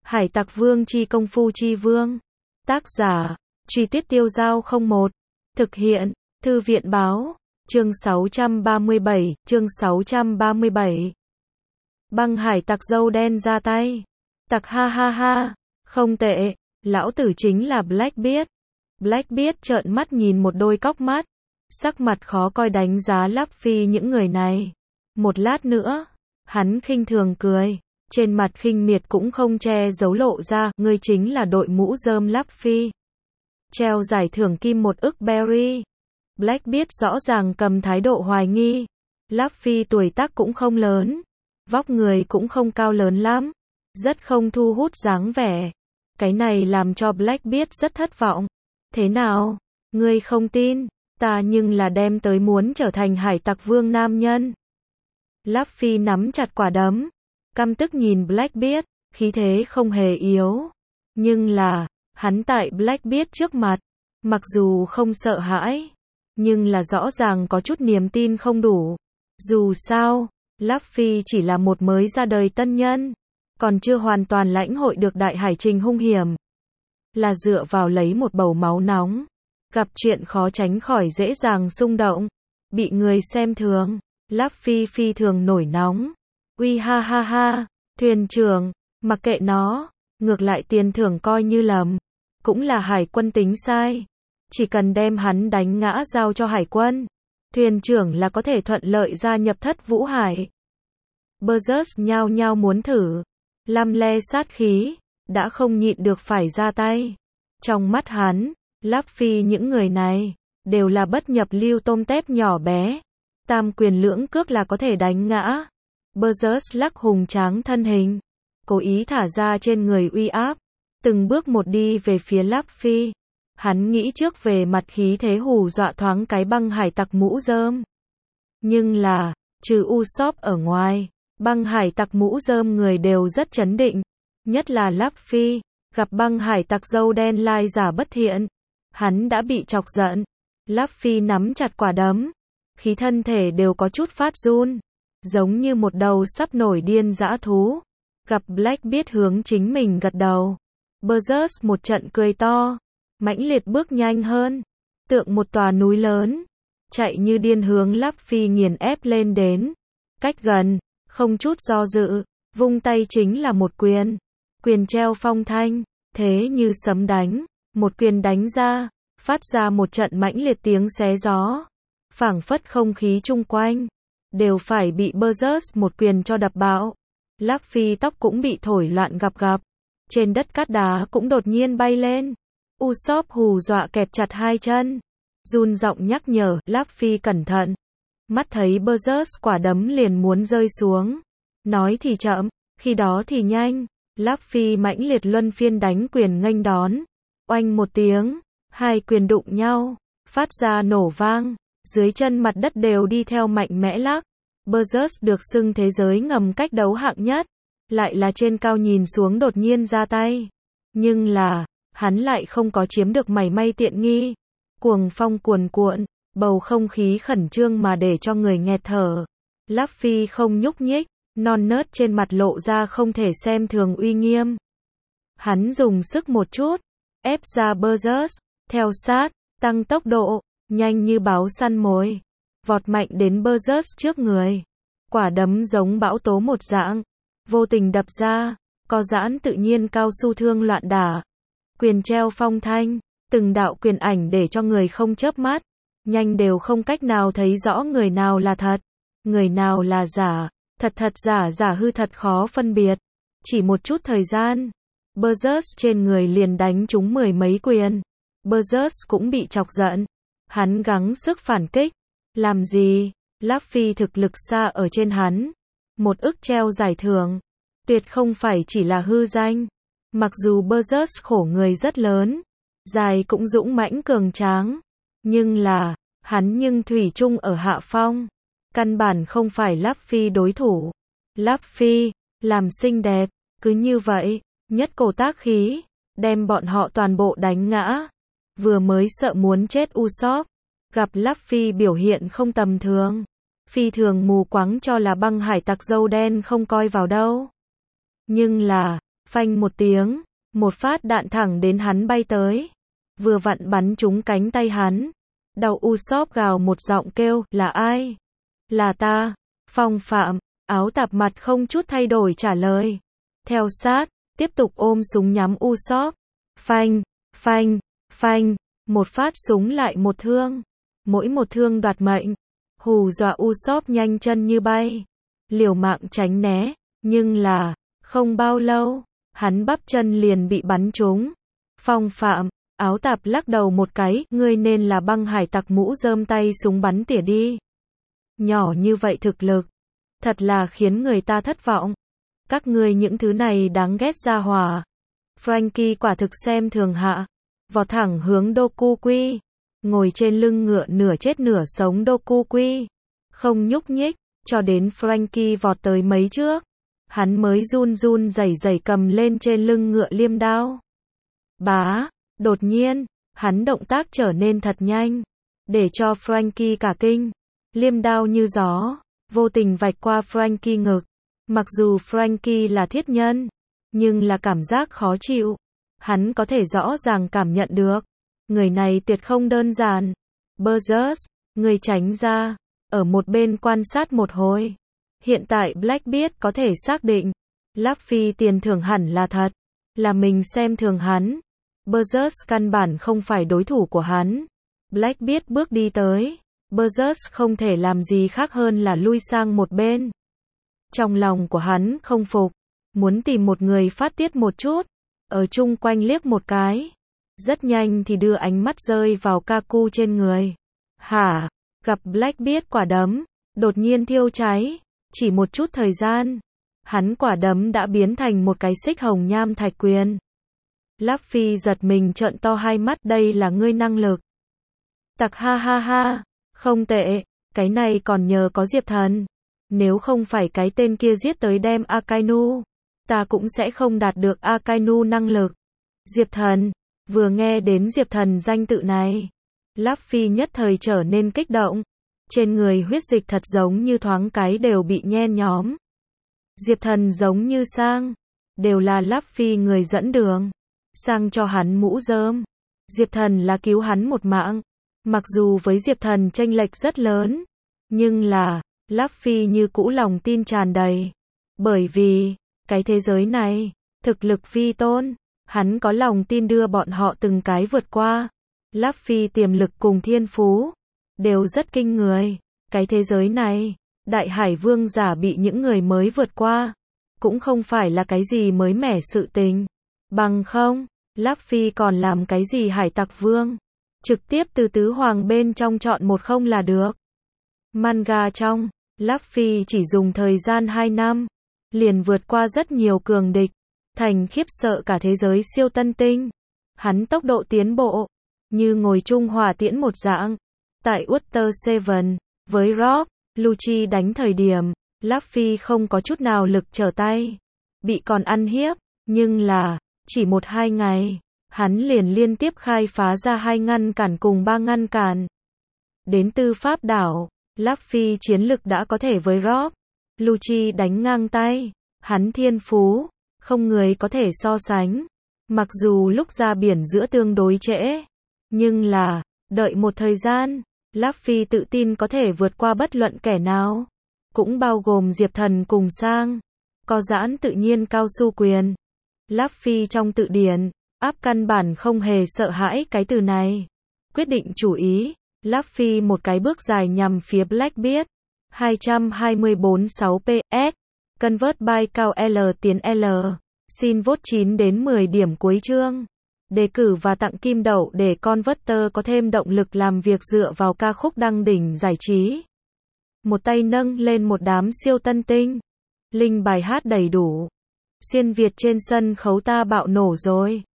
Hải Tặc Vương chi công phu chi vương. Tác giả, Truy Tuyết Tiêu Dao 01. Thực hiện, Thư viện Báo. Chương 637, chương 637. Băng hải tặc dâu đen ra tay. Tặc ha ha ha, không tệ, lão tử chính là Blackbeard. Blackbeard trợn mắt nhìn một đôi cóc mắt, sắc mặt khó coi đánh giá Luffy những người này. Một lát nữa, hắn khinh thường cười, trên mặt khinh miệt cũng không che giấu lộ ra, ngươi chính là đội mũ rơm Luffy. Treo giải thưởng kim 1 ức berry. Blackbeard rõ ràng cầm thái độ hoài nghi. Luffy tuổi tác cũng không lớn, vóc người cũng không cao lớn lắm, rất không thu hút dáng vẻ. Cái này làm cho Blackbeard rất thất vọng. Thế nào? Ngươi không tin? Ta nhưng là đem tới muốn trở thành hải tặc vương nam nhân. Luffy nắm chặt quả đấm, căm tức nhìn Blackbeard, khí thế không hề yếu. Nhưng là, hắn tại Blackbeard trước mặt, mặc dù không sợ hãi, nhưng là rõ ràng có chút niềm tin không đủ. Dù sao, Luffy chỉ là một mới ra đời tân nhân, còn chưa hoàn toàn lãnh hội được đại hải trình hung hiểm. Là dựa vào lấy một bầu máu nóng, gặp chuyện khó tránh khỏi dễ dàng xung động, bị người xem thường. Luffy phi thường nổi nóng. Uy ha ha ha, thuyền trưởng, mặc kệ nó, ngược lại tiền thưởng coi như lầm, cũng là hải quân tính sai. Chỉ cần đem hắn đánh ngã giao cho hải quân, thuyền trưởng là có thể thuận lợi gia nhập Thất Vũ Hải. Berserk nhao nhao muốn thử, lăm le sát khí, đã không nhịn được phải ra tay. Trong mắt hắn, Luffy những người này, đều là bất nhập lưu tôm tép nhỏ bé. Tam quyền lưỡng cước là có thể đánh ngã. Berserk lắc hùng tráng thân hình, cố ý thả ra trên người uy áp, từng bước một đi về phía Luffy. Hắn nghĩ trước về mặt khí thế hù dọa thoáng cái băng hải tặc mũ rơm. Nhưng là, trừ Usopp ở ngoài, băng hải tặc mũ rơm người đều rất trấn định. Nhất là Luffy, gặp băng hải tặc dâu đen lai giả bất thiện, hắn đã bị chọc giận. Luffy nắm chặt quả đấm, khí thân thể đều có chút phát run, giống như một đầu sắp nổi điên dã thú. Gặp Blackbeard hướng chính mình gật đầu, Berserk một trận cười to, mãnh liệt bước nhanh hơn, tượng một tòa núi lớn, chạy như điên hướng Luffy nghiền ép lên đến. Cách gần, không chút do dự, vung tay chính là một quyền. Quyền treo phong thanh, thế như sấm đánh, một quyền đánh ra, phát ra một trận mãnh liệt tiếng xé gió. Phảng phất không khí chung quanh đều phải bị Berserk một quyền cho đập bạo. Luffy tóc cũng bị thổi loạn gặp, trên đất cát đá cũng đột nhiên bay lên. Usopp hù dọa kẹp chặt hai chân, run giọng nhắc nhở Luffy cẩn thận. Mắt thấy Berserk quả đấm liền muốn rơi xuống, nói thì chậm, khi đó thì nhanh. Luffy mãnh liệt luân phiên đánh quyền nghênh đón, oanh một tiếng, hai quyền đụng nhau, phát ra nổ vang. Dưới chân mặt đất đều đi theo mạnh mẽ lắc. Berserk được xưng thế giới ngầm cách đấu hạng nhất, lại là trên cao nhìn xuống đột nhiên ra tay. Nhưng là, hắn lại không có chiếm được mảy may tiện nghi. Cuồng phong cuồn cuộn, bầu không khí khẩn trương mà để cho người nghẹt thở. Luffy không nhúc nhích, non nớt trên mặt lộ ra không thể xem thường uy nghiêm. Hắn dùng sức một chút, ép ra Berserk, theo sát, tăng tốc độ, nhanh như báo săn mồi, vọt mạnh đến Berserk trước người. Quả đấm giống bão tố một dạng, vô tình đập ra, có giãn tự nhiên cao su thương loạn đả. Quyền treo phong thanh, từng đạo quyền ảnh để cho người không chớp mắt, nhanh đều không cách nào thấy rõ người nào là thật, người nào là giả, thật giả giả hư thật khó phân biệt. Chỉ một chút thời gian, Berserk trên người liền đánh trúng mười mấy quyền. Berserk cũng bị chọc giận, hắn gắng sức phản kích. Làm gì? Luffy thực lực xa ở trên hắn. 1 ức treo giải thưởng, tuyệt không phải chỉ là hư danh. Mặc dù Berserk khổ người rất lớn, dài cũng dũng mãnh cường tráng, nhưng là, hắn nhưng thủy chung ở hạ phong, căn bản không phải Luffy đối thủ. Luffy, làm xinh đẹp, cứ như vậy, nhất cổ tác khí, đem bọn họ toàn bộ đánh ngã. Vừa mới sợ muốn chết Usopp, gặp Luffy biểu hiện không tầm thường, phi thường mù quáng cho là băng hải tặc dâu đen không coi vào đâu. Nhưng là, Phanh một tiếng, một phát đạn thẳng đến hắn bay tới. Vừa vặn bắn trúng cánh tay hắn. Đau Usopp gào một giọng kêu, là ai? Là ta, Phong Phạm. Áo tạp mặt không chút thay đổi trả lời. Theo sát, tiếp tục ôm súng nhắm Usopp. Phanh, phanh, phanh, một phát súng lại một thương. Mỗi một thương đoạt mệnh. Hù dọa Usopp nhanh chân như bay. Liều mạng tránh né, nhưng là, không bao lâu, hắn bắp chân liền bị bắn trúng. Phong Phạm, áo tạp lắc đầu một cái, ngươi nên là băng hải tặc mũ rơm tay súng bắn tỉa đi. Nhỏ như vậy thực lực, thật là khiến người ta thất vọng. Các ngươi những thứ này đáng ghét ra hỏa. Franky quả thực xem thường hạ, vọt thẳng hướng Dokuqui, ngồi trên lưng ngựa nửa chết nửa sống Dokuqui, không nhúc nhích, cho đến Franky vọt tới mấy trước, hắn mới run run rẩy rẩy cầm lên trên lưng ngựa liêm đao. Bá, đột nhiên, hắn động tác trở nên thật nhanh, để cho Franky cả kinh, liêm đao như gió, vô tình vạch qua Franky ngực. Mặc dù Franky là thiết nhân, nhưng là cảm giác khó chịu. Hắn có thể rõ ràng cảm nhận được. Người này tuyệt không đơn giản. Burgess, người tránh ra. Ở một bên quan sát một hồi. Hiện tại Blackbeard có thể xác định. Luffy tiền thưởng hẳn là thật. Là mình xem thường hắn. Burgess căn bản không phải đối thủ của hắn. Blackbeard bước đi tới. Burgess không thể làm gì khác hơn là lui sang một bên. Trong lòng của hắn không phục, muốn tìm một người phát tiết một chút, ở chung quanh liếc một cái. Rất nhanh thì đưa ánh mắt rơi vào Kaku trên người. Hả? Gặp Blackbeard quả đấm, đột nhiên thiêu cháy, chỉ một chút thời gian, hắn quả đấm đã biến thành một cái xích hồng nham thạch quyền. Luffy giật mình trợn to hai mắt, đây là ngươi năng lực. Tặc ha ha ha, không tệ, cái này còn nhờ có Diệp Thần. Nếu không phải cái tên kia giết tới đem Akainu, ta cũng sẽ không đạt được Akainu năng lực. Diệp Thần, vừa nghe đến Diệp Thần danh tự này, Luffy nhất thời trở nên kích động. Trên người huyết dịch thật giống như thoáng cái đều bị nhen nhóm. Diệp Thần giống như Sang, đều là Luffy người dẫn đường. Sang cho hắn mũ rơm. Diệp Thần là cứu hắn một mạng. Mặc dù với Diệp Thần chênh lệch rất lớn, nhưng là Luffy như cũ lòng tin tràn đầy. Bởi vì, cái thế giới này, thực lực vi tôn, hắn có lòng tin đưa bọn họ từng cái vượt qua. Luffy tiềm lực cùng thiên phú, đều rất kinh người. Cái thế giới này, Đại Hải Vương giả bị những người mới vượt qua, cũng không phải là cái gì mới mẻ sự tình. Bằng không, Luffy còn làm cái gì hải tặc vương. Trực tiếp từ tứ hoàng bên trong chọn một không là được. Manga trong, Luffy chỉ dùng thời gian 2 năm, liền vượt qua rất nhiều cường địch, thành khiếp sợ cả thế giới siêu tân tinh. Hắn tốc độ tiến bộ, như ngồi chung hỏa tiễn một dạng. Tại Water Seven, với Rob, Lucci đánh thời điểm, Luffy không có chút nào lực trở tay. Bị còn ăn hiếp, nhưng là, chỉ 1-2 ngày, hắn liền liên tiếp khai phá ra 2 ngăn cản cùng 3 ngăn cản. Đến tư pháp đảo, Luffy chiến lực đã có thể với Rob, Lucci đánh ngang tay. Hắn thiên phú, không người có thể so sánh. Mặc dù lúc ra biển giữa tương đối trễ, nhưng là, đợi một thời gian, Luffy tự tin có thể vượt qua bất luận kẻ nào. Cũng bao gồm Diệp Thần cùng Sang. Có giãn tự nhiên cao su quyền. Luffy trong tự điển, áp căn bản không hề sợ hãi cái từ này. Quyết định chủ ý, Luffy một cái bước dài nhằm phía Blackbeard. 224-6 PS. Convert by cao L tiến L. Xin vote 9 đến 10 điểm cuối chương. Đề cử và tặng kim đậu để Converter có thêm động lực làm việc dựa vào ca khúc đăng đỉnh giải trí. Một tay nâng lên một đám siêu tân tinh. Link bài hát đầy đủ. Xuyên Việt trên sân khấu ta bạo nổ rồi.